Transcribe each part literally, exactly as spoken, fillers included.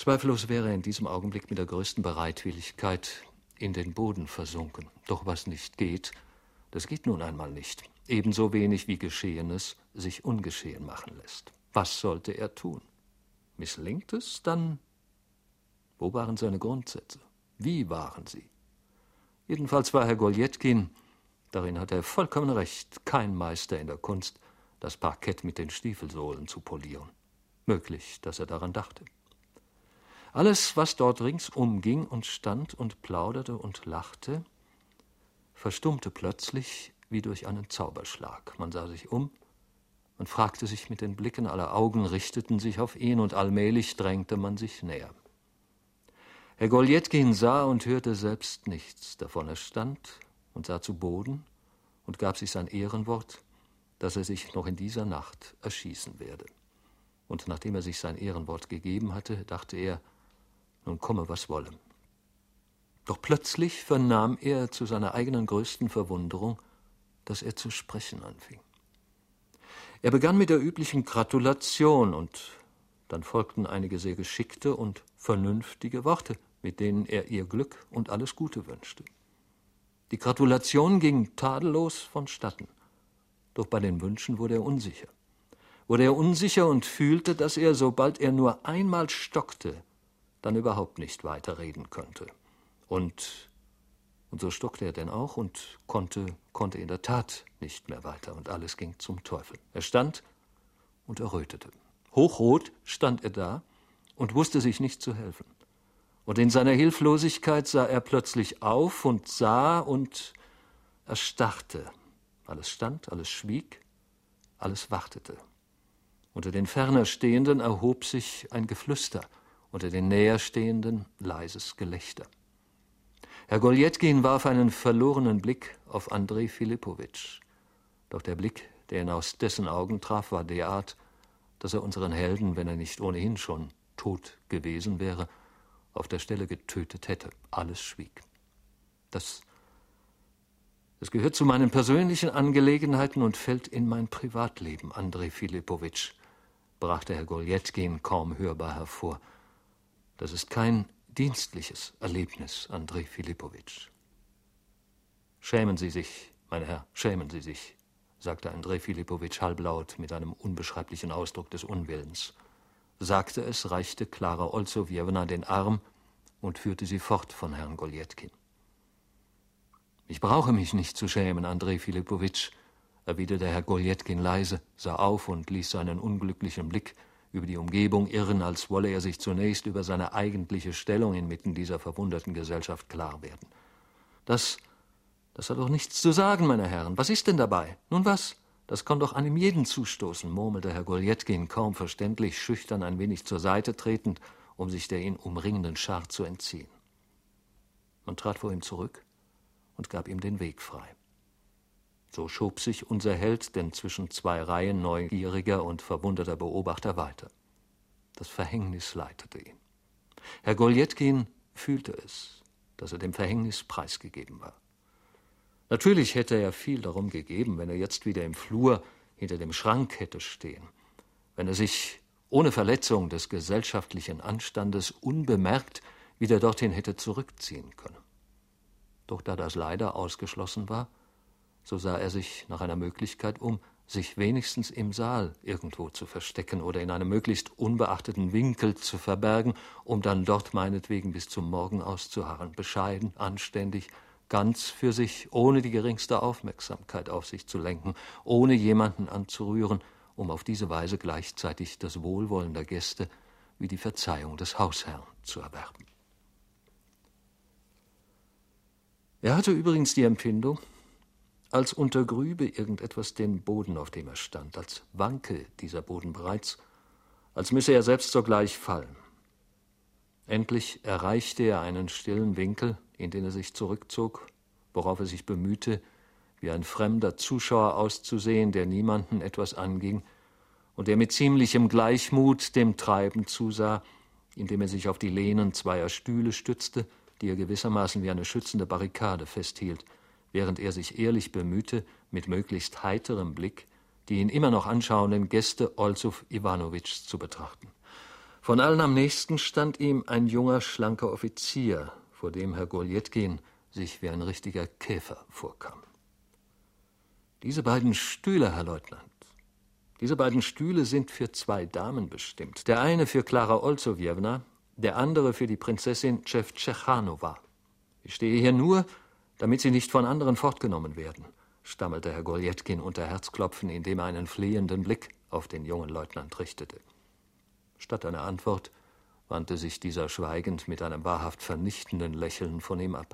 Zweifellos wäre er in diesem Augenblick mit der größten Bereitwilligkeit in den Boden versunken. Doch was nicht geht, das geht nun einmal nicht. Ebenso wenig wie Geschehenes sich ungeschehen machen lässt. Was sollte er tun? Misslingt es, dann... Wo waren seine Grundsätze? Wie waren sie? Jedenfalls war Herr Goljetkin, darin hat er vollkommen recht, kein Meister in der Kunst, das Parkett mit den Stiefelsohlen zu polieren. Möglich, dass er daran dachte. Alles, was dort ringsum ging und stand und plauderte und lachte, verstummte plötzlich wie durch einen Zauberschlag. Man sah sich um und fragte sich mit den Blicken, aller Augen richteten sich auf ihn, und allmählich drängte man sich näher. Herr Goljetkin sah und hörte selbst nichts davon. Er stand und sah zu Boden und gab sich sein Ehrenwort, dass er sich noch in dieser Nacht erschießen werde. Und nachdem er sich sein Ehrenwort gegeben hatte, dachte er, nun komme, was wolle. Doch plötzlich vernahm er zu seiner eigenen größten Verwunderung, dass er zu sprechen anfing. Er begann mit der üblichen Gratulation, und dann folgten einige sehr geschickte und vernünftige Worte, mit denen er ihr Glück und alles Gute wünschte. Die Gratulation ging tadellos vonstatten, doch bei den Wünschen wurde er unsicher. Wurde er unsicher und fühlte, dass er, sobald er nur einmal stockte, dann überhaupt nicht weiterreden könnte. Und, und so stockte er denn auch und konnte, konnte in der Tat nicht mehr weiter, und alles ging zum Teufel. Er stand und errötete. Hochrot stand er da und wusste sich nicht zu helfen. Und in seiner Hilflosigkeit sah er plötzlich auf und sah und erstarrte. Alles stand, alles schwieg, alles wartete. Unter den ferner Stehenden erhob sich ein Geflüster, unter den näher Stehenden leises Gelächter. Herr Goljetkin warf einen verlorenen Blick auf Andrei Philippowitsch. Doch der Blick, der ihn aus dessen Augen traf, war derart, dass er unseren Helden, wenn er nicht ohnehin schon tot gewesen wäre, auf der Stelle getötet hätte. Alles schwieg. Das, das gehört zu meinen persönlichen Angelegenheiten und fällt in mein Privatleben, Andrei Philippowitsch, brachte Herr Goljetkin kaum hörbar hervor. Das ist kein dienstliches Erlebnis, Andrei Philippowitsch. Schämen Sie sich, mein Herr, schämen Sie sich, sagte Andrei Philippowitsch halblaut mit einem unbeschreiblichen Ausdruck des Unwillens. Sagte es, reichte Klara Olzowiewna den Arm und führte sie fort von Herrn Goljetkin. Ich brauche mich nicht zu schämen, Andrei Philippowitsch, erwiderte Herr Goljetkin leise, sah auf und ließ seinen unglücklichen Blick über die Umgebung irren, als wolle er sich zunächst über seine eigentliche Stellung inmitten dieser verwunderten Gesellschaft klar werden. Das, das hat doch nichts zu sagen, meine Herren. Was ist denn dabei? Nun was? Das kann doch einem jeden zustoßen, murmelte Herr Goljetkin kaum verständlich, schüchtern ein wenig zur Seite tretend, um sich der ihn umringenden Schar zu entziehen. Man trat vor ihm zurück und gab ihm den Weg frei. So schob sich unser Held denn zwischen zwei Reihen neugieriger und verwunderter Beobachter weiter. Das Verhängnis leitete ihn. Herr Goljetkin fühlte es, dass er dem Verhängnis preisgegeben war. Natürlich hätte er viel darum gegeben, wenn er jetzt wieder im Flur hinter dem Schrank hätte stehen, wenn er sich ohne Verletzung des gesellschaftlichen Anstandes unbemerkt wieder dorthin hätte zurückziehen können. Doch da das leider ausgeschlossen war, so sah er sich nach einer Möglichkeit um, sich wenigstens im Saal irgendwo zu verstecken oder in einem möglichst unbeachteten Winkel zu verbergen, um dann dort meinetwegen bis zum Morgen auszuharren, bescheiden, anständig, ganz für sich, ohne die geringste Aufmerksamkeit auf sich zu lenken, ohne jemanden anzurühren, um auf diese Weise gleichzeitig das Wohlwollen der Gäste wie die Verzeihung des Hausherrn zu erwerben. Er hatte übrigens die Empfindung, als untergrübe irgendetwas den Boden, auf dem er stand, als wanke dieser Boden bereits, als müsse er selbst sogleich fallen. Endlich erreichte er einen stillen Winkel, in den er sich zurückzog, worauf er sich bemühte, wie ein fremder Zuschauer auszusehen, der niemanden etwas anging und der mit ziemlichem Gleichmut dem Treiben zusah, indem er sich auf die Lehnen zweier Stühle stützte, die er gewissermaßen wie eine schützende Barrikade festhielt, während er sich ehrlich bemühte, mit möglichst heiterem Blick die ihn immer noch anschauenden Gäste Olzow Iwanowitschs zu betrachten. Von allen am nächsten stand ihm ein junger, schlanker Offizier, vor dem Herr Goljetkin sich wie ein richtiger Käfer vorkam. Diese beiden Stühle, Herr Leutnant, diese beiden Stühle sind für zwei Damen bestimmt. Der eine für Klara Olsowjewna, der andere für die Prinzessin Tschewtschechanowa. Ich stehe hier nur, damit sie nicht von anderen fortgenommen werden, stammelte Herr Goljetkin unter Herzklopfen, indem er einen flehenden Blick auf den jungen Leutnant richtete. Statt einer Antwort wandte sich dieser schweigend mit einem wahrhaft vernichtenden Lächeln von ihm ab.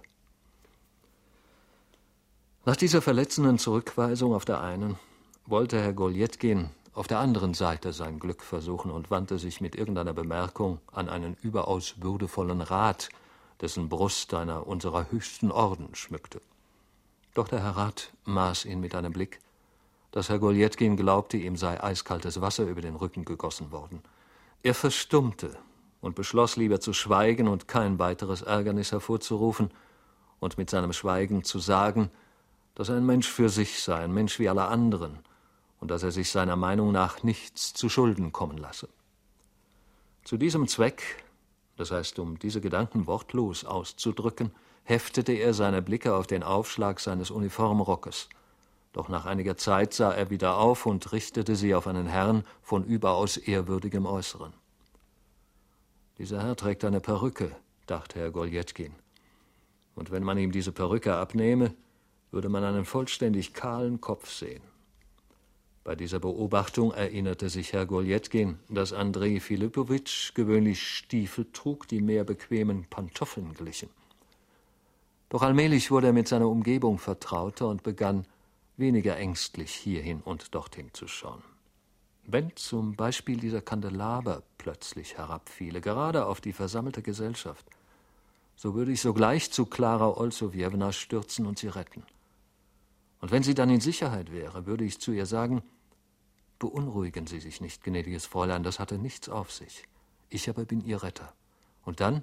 Nach dieser verletzenden Zurückweisung auf der einen wollte Herr Goljetkin auf der anderen Seite sein Glück versuchen und wandte sich mit irgendeiner Bemerkung an einen überaus würdevollen Rat, dessen Brust einer unserer höchsten Orden schmückte. Doch der Herr Rat maß ihn mit einem Blick, dass Herr Goljetkin glaubte, ihm sei eiskaltes Wasser über den Rücken gegossen worden. Er verstummte und beschloss lieber zu schweigen und kein weiteres Ärgernis hervorzurufen und mit seinem Schweigen zu sagen, dass er ein Mensch für sich sei, ein Mensch wie alle anderen, und dass er sich seiner Meinung nach nichts zu Schulden kommen lasse. Zu diesem Zweck, das heißt, um diese Gedanken wortlos auszudrücken, heftete er seine Blicke auf den Aufschlag seines Uniformrockes. Doch nach einiger Zeit sah er wieder auf und richtete sie auf einen Herrn von überaus ehrwürdigem Äußeren. »Dieser Herr trägt eine Perücke«, dachte Herr Goljetkin. Und wenn man ihm diese Perücke abnehme, würde man einen vollständig kahlen Kopf sehen. Bei dieser Beobachtung erinnerte sich Herr Goljetkin, dass Andrej Philippowitsch gewöhnlich Stiefel trug, die mehr bequemen Pantoffeln glichen. Doch allmählich wurde er mit seiner Umgebung vertrauter und begann, weniger ängstlich hierhin und dorthin zu schauen. Wenn zum Beispiel dieser Kandelaber plötzlich herabfiele, gerade auf die versammelte Gesellschaft, so würde ich sogleich zu Klara Olsowjewna stürzen und sie retten. Und wenn sie dann in Sicherheit wäre, würde ich zu ihr sagen, »Beunruhigen Sie sich nicht, gnädiges Fräulein, das hatte nichts auf sich. Ich aber bin Ihr Retter.« Und dann?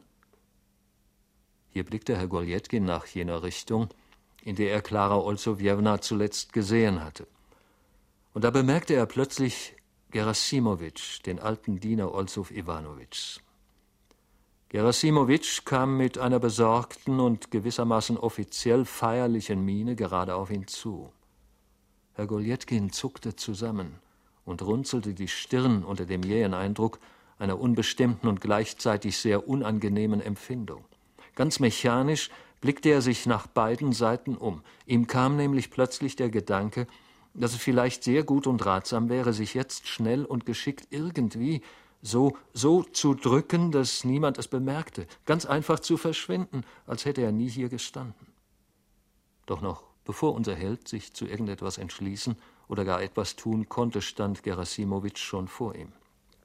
Hier blickte Herr Goljetkin nach jener Richtung, in der er Klara Olsowjewna zuletzt gesehen hatte. Und da bemerkte er plötzlich Gerasimowitsch, den alten Diener Olsow Iwanowitschs. Gerasimowitsch kam mit einer besorgten und gewissermaßen offiziell feierlichen Miene gerade auf ihn zu. Herr Goljetkin zuckte zusammen und runzelte die Stirn unter dem jähen Eindruck einer unbestimmten und gleichzeitig sehr unangenehmen Empfindung. Ganz mechanisch blickte er sich nach beiden Seiten um. Ihm kam nämlich plötzlich der Gedanke, dass es vielleicht sehr gut und ratsam wäre, sich jetzt schnell und geschickt irgendwie so, so zu drücken, dass niemand es bemerkte, ganz einfach zu verschwinden, als hätte er nie hier gestanden. Doch noch bevor unser Held sich zu irgendetwas entschließen oder gar etwas tun konnte, stand Gerasimowitsch schon vor ihm.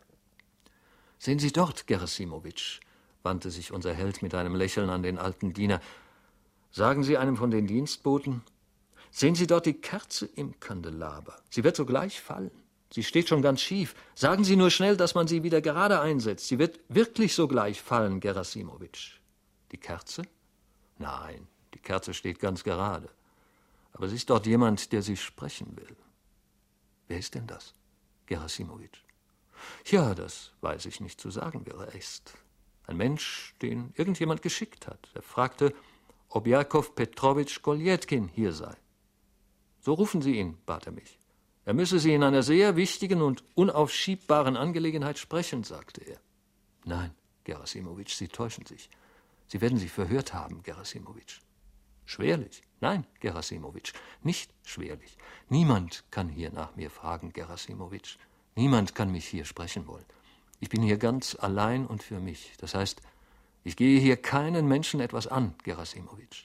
»Sehen Sie dort, Gerasimowitsch«, wandte sich unser Held mit einem Lächeln an den alten Diener. »Sagen Sie einem von den Dienstboten, sehen Sie dort die Kerze im Kandelaber. Sie wird sogleich fallen. Sie steht schon ganz schief. Sagen Sie nur schnell, dass man sie wieder gerade einsetzt. Sie wird wirklich sogleich fallen, Gerasimowitsch.« »Die Kerze? Nein, die Kerze steht ganz gerade. Aber es ist dort jemand, der Sie sprechen will.« »Wer ist denn das, Gerasimowitsch?« »Ja, das weiß ich nicht zu sagen, wer er ist. Ein Mensch, den irgendjemand geschickt hat. Er fragte, ob Jakow Petrowitsch Goljetkin hier sei. »So rufen Sie ihn«, bat er mich. »Er müsse Sie in einer sehr wichtigen und unaufschiebbaren Angelegenheit sprechen«, sagte er. »Nein, Gerasimowitsch, Sie täuschen sich. Sie werden sich verhört haben, Gerasimowitsch.« »Schwerlich? Nein, Gerasimowitsch, nicht schwerlich. Niemand kann hier nach mir fragen, Gerasimowitsch. Niemand kann mich hier sprechen wollen. Ich bin hier ganz allein und für mich. Das heißt, ich gehe hier keinen Menschen etwas an, Gerasimowitsch.«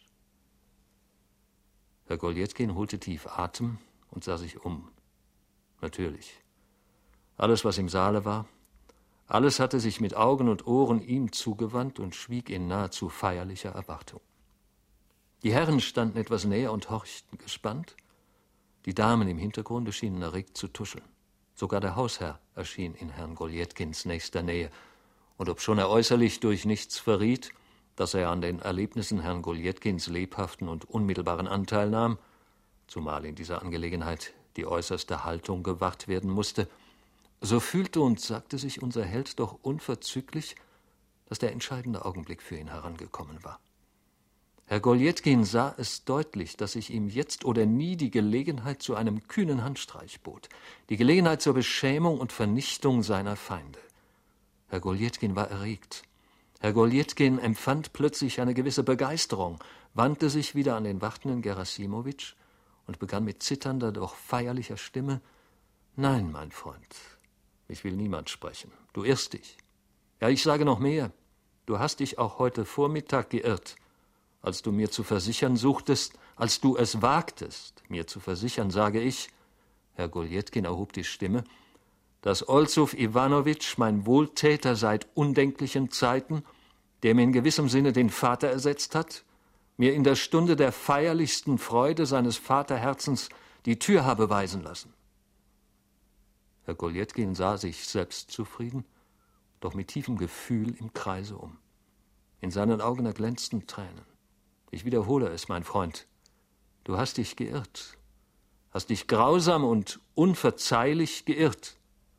Herr Goljetkin holte tief Atem und sah sich um. Natürlich. Alles, was im Saale war, alles hatte sich mit Augen und Ohren ihm zugewandt und schwieg in nahezu feierlicher Erwartung. Die Herren standen etwas näher und horchten gespannt. Die Damen im Hintergrunde schienen erregt zu tuscheln. Sogar der Hausherr erschien in Herrn Goljetkins nächster Nähe. Und obschon er äußerlich durch nichts verriet, dass er an den Erlebnissen Herrn Goljetkins lebhaften und unmittelbaren Anteil nahm, zumal in dieser Angelegenheit die äußerste Haltung gewahrt werden musste, So fühlte und sagte sich unser Held doch unverzüglich, dass der entscheidende Augenblick für ihn herangekommen war. Herr Goljetkin sah es deutlich, dass sich ihm jetzt oder nie die Gelegenheit zu einem kühnen Handstreich bot, die Gelegenheit zur Beschämung und Vernichtung seiner Feinde. Herr Goljetkin war erregt. Herr Goljetkin empfand plötzlich eine gewisse Begeisterung, wandte sich wieder an den wartenden Gerasimowitsch und begann mit zitternder, doch feierlicher Stimme: »Nein, mein Freund, ich will niemand sprechen. Du irrst dich. Ja, ich sage noch mehr. Du hast dich auch heute Vormittag geirrt, als du mir zu versichern suchtest, als du es wagtest, mir zu versichern, sage ich«, Herr Goljetkin erhob die Stimme, »dass Olzow Iwanowitsch mein Wohltäter seit undenklichen Zeiten, der mir in gewissem Sinne den Vater ersetzt hat, mir in der Stunde der feierlichsten Freude seines Vaterherzens die Tür habe weisen lassen.« Herr Goljetkin sah sich selbstzufrieden, doch mit tiefem Gefühl im Kreise um. In seinen Augen erglänzten Tränen. »Ich wiederhole es, mein Freund, du hast dich geirrt, hast dich grausam und unverzeihlich geirrt.«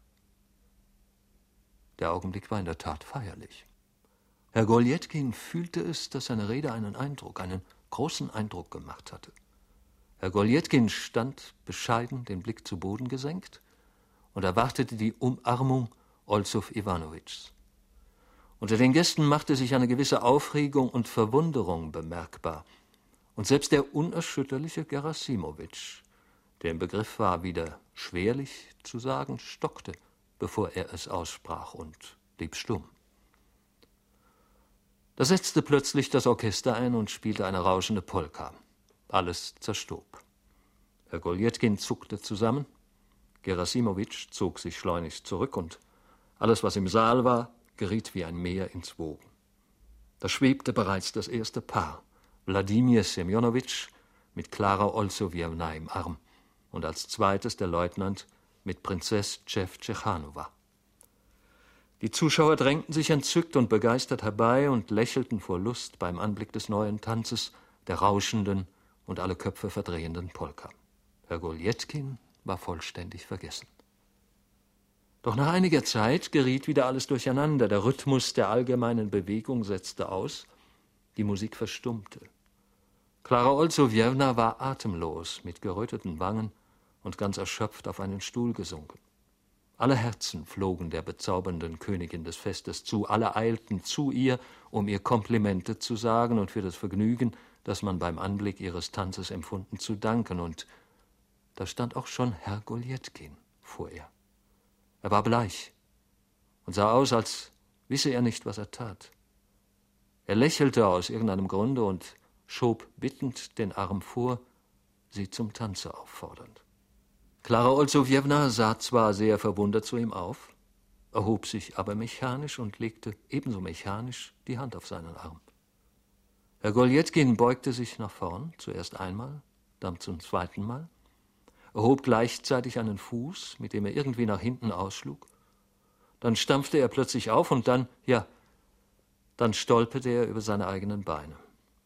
Der Augenblick war in der Tat feierlich. Herr Goljetkin fühlte es, dass seine Rede einen Eindruck, einen großen Eindruck gemacht hatte. Herr Goljetkin stand bescheiden, den Blick zu Boden gesenkt, und erwartete die Umarmung Olzow Iwanowitschs. Unter den Gästen machte sich eine gewisse Aufregung und Verwunderung bemerkbar, und selbst der unerschütterliche Gerasimowitsch, der im Begriff war, wieder schwerlich zu sagen, stockte, bevor er es aussprach, und blieb stumm. Da setzte plötzlich das Orchester ein und spielte eine rauschende Polka. Alles zerstob. Herr Goljetkin zuckte zusammen, Gerasimowitsch zog sich schleunigst zurück, und alles, was im Saal war, geriet wie ein Meer ins Wogen. Da schwebte bereits das erste Paar, Wladimir Semjonowitsch mit Klara Olzowiewna im Arm und als zweites der Leutnant mit Prinzess Tschewtschechanowa. Die Zuschauer drängten sich entzückt und begeistert herbei und lächelten vor Lust beim Anblick des neuen Tanzes, der rauschenden und alle Köpfe verdrehenden Polka. Herr Goljetkin war vollständig vergessen. Doch nach einiger Zeit geriet wieder alles durcheinander. Der Rhythmus der allgemeinen Bewegung setzte aus, die Musik verstummte. Klara Olzowiewna war atemlos, mit geröteten Wangen und ganz erschöpft auf einen Stuhl gesunken. Alle Herzen flogen der bezaubernden Königin des Festes zu, alle eilten zu ihr, um ihr Komplimente zu sagen und für das Vergnügen, das man beim Anblick ihres Tanzes empfunden, zu danken. Und da stand auch schon Herr Goljetkin vor ihr. Er war bleich und sah aus, als wisse er nicht, was er tat. Er lächelte aus irgendeinem Grunde und schob bittend den Arm vor, sie zum Tanze auffordernd. Klara Olzowiewna sah zwar sehr verwundert zu ihm auf, erhob sich aber mechanisch und legte ebenso mechanisch die Hand auf seinen Arm. Herr Goljetkin beugte sich nach vorn, zuerst einmal, dann zum zweiten Mal, erhob gleichzeitig einen Fuß, mit dem er irgendwie nach hinten ausschlug. Dann stampfte er plötzlich auf und dann, ja, dann stolperte er über seine eigenen Beine.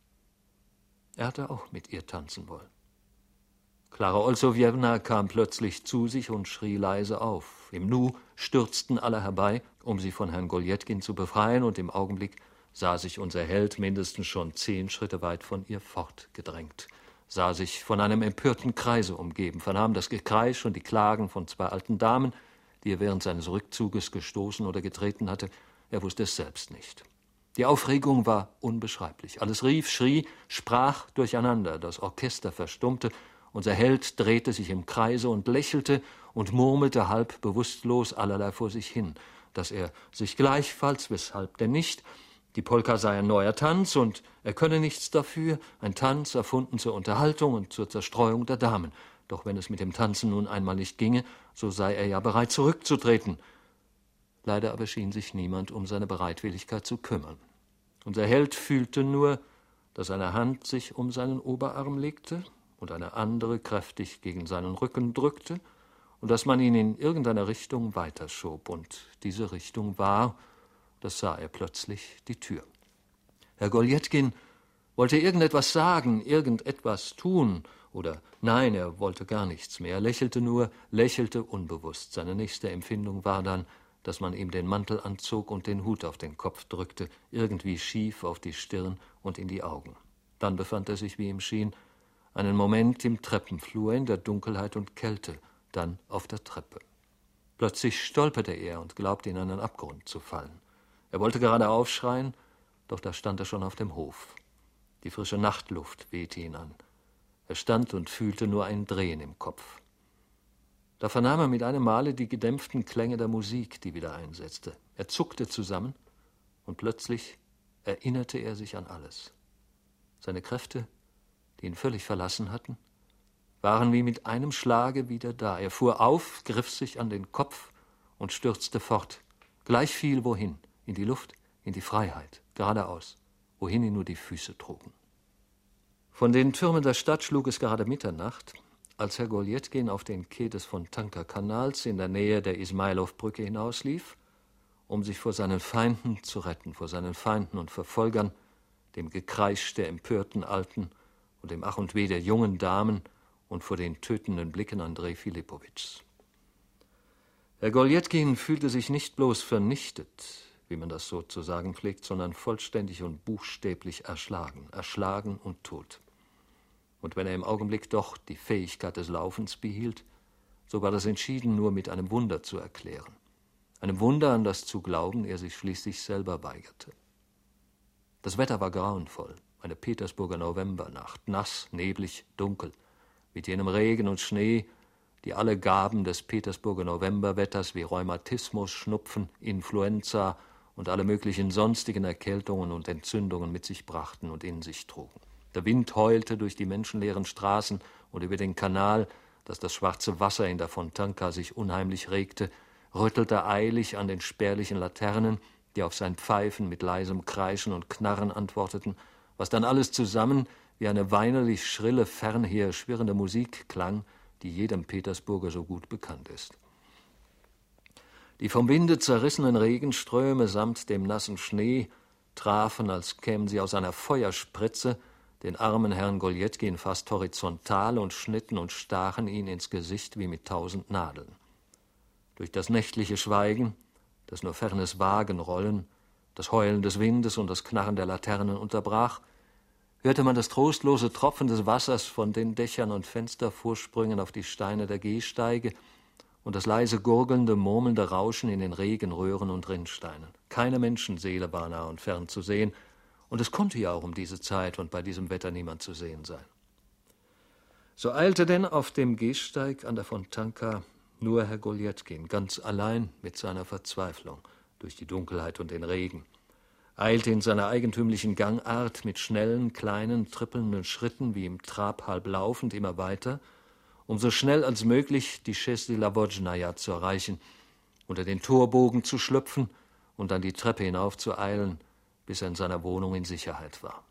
Er hatte auch mit ihr tanzen wollen. Klara Olzowiewna kam plötzlich zu sich und schrie leise auf. Im Nu stürzten alle herbei, um sie von Herrn Goljetkin zu befreien, und im Augenblick sah sich unser Held mindestens schon zehn Schritte weit von ihr fortgedrängt, sah sich von einem empörten Kreise umgeben, vernahm das Gekreisch und die Klagen von zwei alten Damen, die er während seines Rückzuges gestoßen oder getreten hatte. Er wusste es selbst nicht. Die Aufregung war unbeschreiblich. Alles rief, schrie, sprach durcheinander. Das Orchester verstummte. Unser Held drehte sich im Kreise und lächelte und murmelte halb bewusstlos allerlei vor sich hin, dass er sich gleichfalls, weshalb denn nicht, die Polka sei ein neuer Tanz und er könne nichts dafür, ein Tanz erfunden zur Unterhaltung und zur Zerstreuung der Damen. Doch wenn es mit dem Tanzen nun einmal nicht ginge, so sei er ja bereit zurückzutreten. Leider aber schien sich niemand um seine Bereitwilligkeit zu kümmern. Unser Held fühlte nur, dass eine Hand sich um seinen Oberarm legte und eine andere kräftig gegen seinen Rücken drückte und dass man ihn in irgendeiner Richtung weiterschob. Und diese Richtung war, das sah er plötzlich, die Tür. Herr Goljetkin wollte irgendetwas sagen, irgendetwas tun, Oder nein, er wollte gar nichts mehr. Er lächelte nur, lächelte unbewusst. Seine nächste Empfindung war dann, dass man ihm den Mantel anzog und den Hut auf den Kopf drückte, irgendwie schief auf die Stirn und in die Augen. Dann befand er sich, wie ihm schien, einen Moment im Treppenflur in der Dunkelheit und Kälte, dann auf der Treppe. Plötzlich stolperte er und glaubte, in einen Abgrund zu fallen. Er wollte gerade aufschreien, doch da stand er schon auf dem Hof. Die frische Nachtluft wehte ihn an. Er stand und fühlte nur ein Drehen im Kopf. Da vernahm er mit einem Male die gedämpften Klänge der Musik, die wieder einsetzte. Er zuckte zusammen und plötzlich erinnerte er sich an alles. Seine Kräfte, die ihn völlig verlassen hatten, waren wie mit einem Schlage wieder da. Er fuhr auf, griff sich an den Kopf und stürzte fort. Gleich viel wohin, in die Luft, in die Freiheit, geradeaus, wohin ihn nur die Füße trugen. Von den Türmen der Stadt schlug es gerade Mitternacht, als Herr Goljetkin auf den Quai des Fontanka-Kanals in der Nähe der Ismailow-Brücke hinauslief, um sich vor seinen Feinden zu retten, vor seinen Feinden und Verfolgern, dem Gekreisch der empörten Alten und dem Ach und Weh der jungen Damen und vor den tötenden Blicken Andrei Philippowitschs. Herr Goljetkin fühlte sich nicht bloß vernichtet, wie man das so zu sagen pflegt, sondern vollständig und buchstäblich erschlagen, erschlagen und tot. Und wenn er im Augenblick doch die Fähigkeit des Laufens behielt, so war das entschieden nur mit einem Wunder zu erklären. Einem Wunder, an das zu glauben er sich schließlich selber weigerte. Das Wetter war grauenvoll, eine Petersburger Novembernacht, nass, neblig, dunkel, mit jenem Regen und Schnee, die alle Gaben des Petersburger Novemberwetters wie Rheumatismus, Schnupfen, Influenza und alle möglichen sonstigen Erkältungen und Entzündungen mit sich brachten und in sich trugen. Der Wind heulte durch die menschenleeren Straßen und über den Kanal, dass das schwarze Wasser in der Fontanka sich unheimlich regte, rüttelte eilig an den spärlichen Laternen, die auf sein Pfeifen mit leisem Kreischen und Knarren antworteten, was dann alles zusammen wie eine weinerlich schrille, fernher schwirrende Musik klang, die jedem Petersburger so gut bekannt ist. Die vom Winde zerrissenen Regenströme samt dem nassen Schnee trafen, als kämen sie aus einer Feuerspritze, den armen Herrn Goljetkin fast horizontal und schnitten und stachen ihn ins Gesicht wie mit tausend Nadeln. Durch das nächtliche Schweigen, das nur fernes Wagenrollen, das Heulen des Windes und das Knarren der Laternen unterbrach, hörte man das trostlose Tropfen des Wassers von den Dächern und Fenstervorsprüngen auf die Steine der Gehsteige und das leise gurgelnde, murmelnde Rauschen in den Regenröhren und Rinnsteinen. Keine Menschenseele war nah und fern zu sehen, und es konnte ja auch um diese Zeit und bei diesem Wetter niemand zu sehen sein. So eilte denn auf dem Gehsteig an der Fontanka nur Herr Goljetkin, ganz allein mit seiner Verzweiflung durch die Dunkelheit und den Regen, eilte in seiner eigentümlichen Gangart mit schnellen, kleinen, trippelnden Schritten, wie im Trab halb laufend, immer weiter, um so schnell als möglich die Chaise de la Vodznaja zu erreichen, unter den Torbogen zu schlüpfen und dann die Treppe hinauf zu eilen, bis er in seiner Wohnung in Sicherheit war.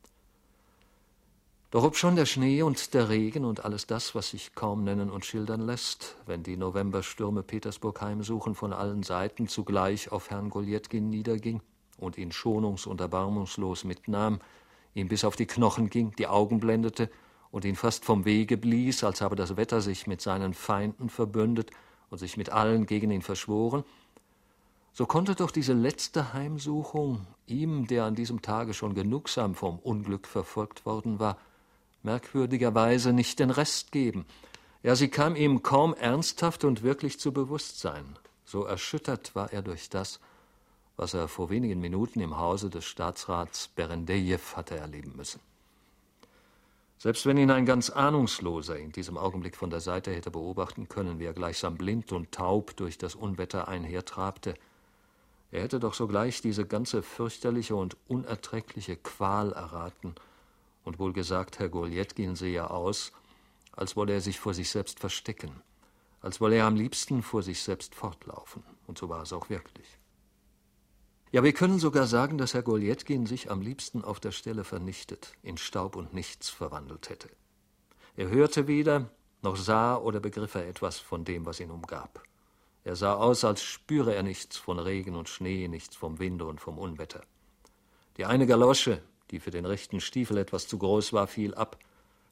Doch obschon der Schnee und der Regen und alles das, was sich kaum nennen und schildern lässt, wenn die Novemberstürme Petersburg heimsuchen, von allen Seiten zugleich auf Herrn Goljetkin niederging und ihn schonungs- und erbarmungslos mitnahm, ihm bis auf die Knochen ging, die Augen blendete und ihn fast vom Wege blies, als habe das Wetter sich mit seinen Feinden verbündet und sich mit allen gegen ihn verschworen, so konnte doch diese letzte Heimsuchung ihm, der an diesem Tage schon genugsam vom Unglück verfolgt worden war, merkwürdigerweise nicht den Rest geben. Ja, sie kam ihm kaum ernsthaft und wirklich zu Bewusstsein. So erschüttert war er durch das, was er vor wenigen Minuten im Hause des Staatsrats Berendejew hatte erleben müssen. Selbst wenn ihn ein ganz Ahnungsloser in diesem Augenblick von der Seite hätte beobachten können, wie er gleichsam blind und taub durch das Unwetter einhertrabte, er hätte doch sogleich diese ganze fürchterliche und unerträgliche Qual erraten und wohl gesagt, Herr Goljetkin sehe aus, als wolle er sich vor sich selbst verstecken, als wolle er am liebsten vor sich selbst fortlaufen. Und so war es auch wirklich. Ja, wir können sogar sagen, dass Herr Goljetkin sich am liebsten auf der Stelle vernichtet, in Staub und Nichts verwandelt hätte. Er hörte weder, noch sah oder begriff er etwas von dem, was ihn umgab. Er sah aus, als spüre er nichts von Regen und Schnee, nichts vom Winde und vom Unwetter. Die eine Galosche, die für den rechten Stiefel etwas zu groß war, fiel ab.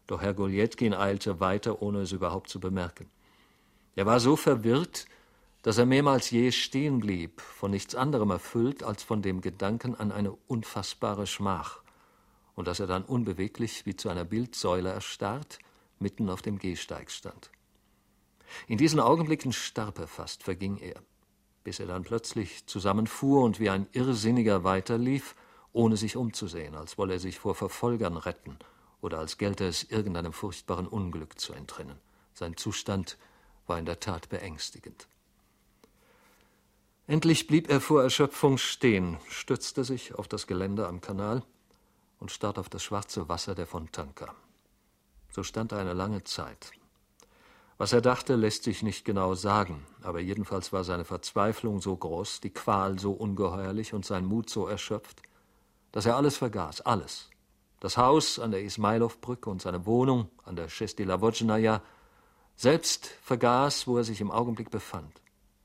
Doch Herr Goljetkin eilte weiter, ohne es überhaupt zu bemerken. Er war so verwirrt, dass er mehrmals jäh stehen blieb, von nichts anderem erfüllt als von dem Gedanken an eine unfassbare Schmach, und dass er dann unbeweglich wie zu einer Bildsäule erstarrt mitten auf dem Gehsteig stand. In diesen Augenblicken starb er fast, verging er, bis er dann plötzlich zusammenfuhr und wie ein Irrsinniger weiterlief, ohne sich umzusehen, als wolle er sich vor Verfolgern retten oder als gelte es irgendeinem furchtbaren Unglück zu entrinnen. Sein Zustand war in der Tat beängstigend. Endlich blieb er vor Erschöpfung stehen, stützte sich auf das Geländer am Kanal und starrte auf das schwarze Wasser der Fontanka. So stand er eine lange Zeit. Was er dachte, lässt sich nicht genau sagen, aber jedenfalls war seine Verzweiflung so groß, die Qual so ungeheuerlich und sein Mut so erschöpft, dass er alles vergaß, alles. Das Haus an der Ismailow-Brücke und seine Wohnung an der Chestilavojnaja, selbst vergaß, wo er sich im Augenblick befand.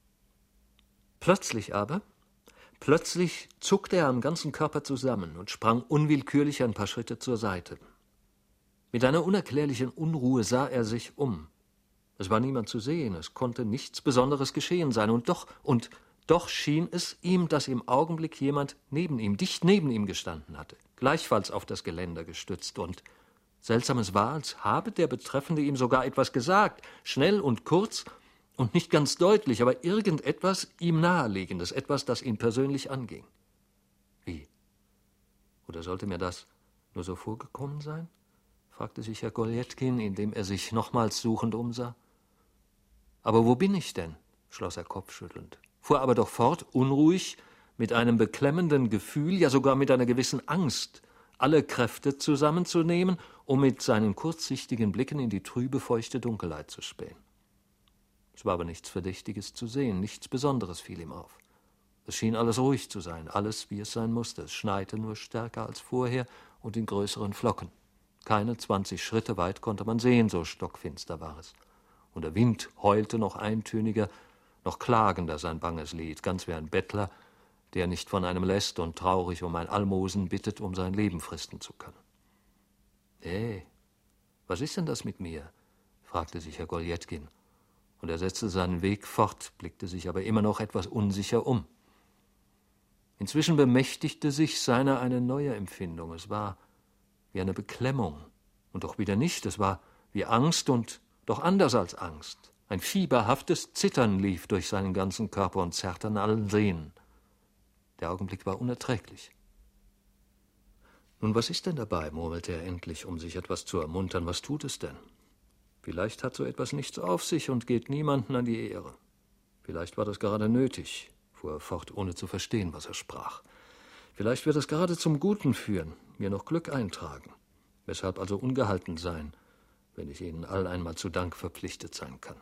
Plötzlich aber, plötzlich zuckte er am ganzen Körper zusammen und sprang unwillkürlich ein paar Schritte zur Seite. Mit einer unerklärlichen Unruhe sah er sich um. Es war niemand zu sehen, es konnte nichts Besonderes geschehen sein, und doch, und doch schien es ihm, dass im Augenblick jemand neben ihm, dicht neben ihm gestanden hatte, gleichfalls auf das Geländer gestützt, und Seltsames war, als habe der Betreffende ihm sogar etwas gesagt, schnell und kurz und nicht ganz deutlich, aber irgendetwas ihm Nahelegendes, etwas, das ihn persönlich anging. Wie? Oder sollte mir das nur so vorgekommen sein? Fragte sich Herr Goljetkin, indem er sich nochmals suchend umsah. Aber wo bin ich denn? Schloss er kopfschüttelnd, fuhr aber doch fort, unruhig, mit einem beklemmenden Gefühl, ja sogar mit einer gewissen Angst, alle Kräfte zusammenzunehmen, um mit seinen kurzsichtigen Blicken in die trübe, feuchte Dunkelheit zu spähen. Es war aber nichts Verdächtiges zu sehen, nichts Besonderes fiel ihm auf. Es schien alles ruhig zu sein, alles, wie es sein musste. Es schneite nur stärker als vorher und in größeren Flocken. Keine zwanzig Schritte weit konnte man sehen, so stockfinster war es. Und der Wind heulte noch eintöniger, noch klagender sein banges Lied, ganz wie ein Bettler, der nicht von einem lässt und traurig um ein Almosen bittet, um sein Leben fristen zu können. »Hey, was ist denn das mit mir?« fragte sich Herr Goljetkin, und er setzte seinen Weg fort, blickte sich aber immer noch etwas unsicher um. Inzwischen bemächtigte sich seiner eine neue Empfindung. Es war wie eine Beklemmung, und doch wieder nicht. Es war wie Angst und doch anders als Angst. Ein fieberhaftes Zittern lief durch seinen ganzen Körper und zerrte an allen Sehnen. Der Augenblick war unerträglich. »Nun, was ist denn dabei?« murmelte er endlich, um sich etwas zu ermuntern. »Was tut es denn? Vielleicht hat so etwas nichts auf sich und geht niemanden an die Ehre. Vielleicht war das gerade nötig«, fuhr er fort, ohne zu verstehen, was er sprach. »Vielleicht wird es gerade zum Guten führen, mir noch Glück eintragen. Weshalb also ungehalten sein, wenn ich Ihnen all einmal zu Dank verpflichtet sein kann.«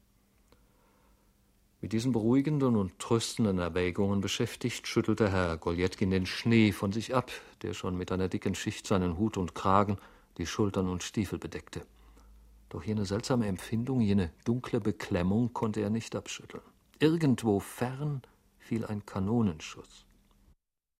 Mit diesen beruhigenden und tröstenden Erwägungen beschäftigt, schüttelte Herr Goljetkin den Schnee von sich ab, der schon mit einer dicken Schicht seinen Hut und Kragen, die Schultern und Stiefel bedeckte. Doch jene seltsame Empfindung, jene dunkle Beklemmung konnte er nicht abschütteln. Irgendwo fern fiel ein Kanonenschuss.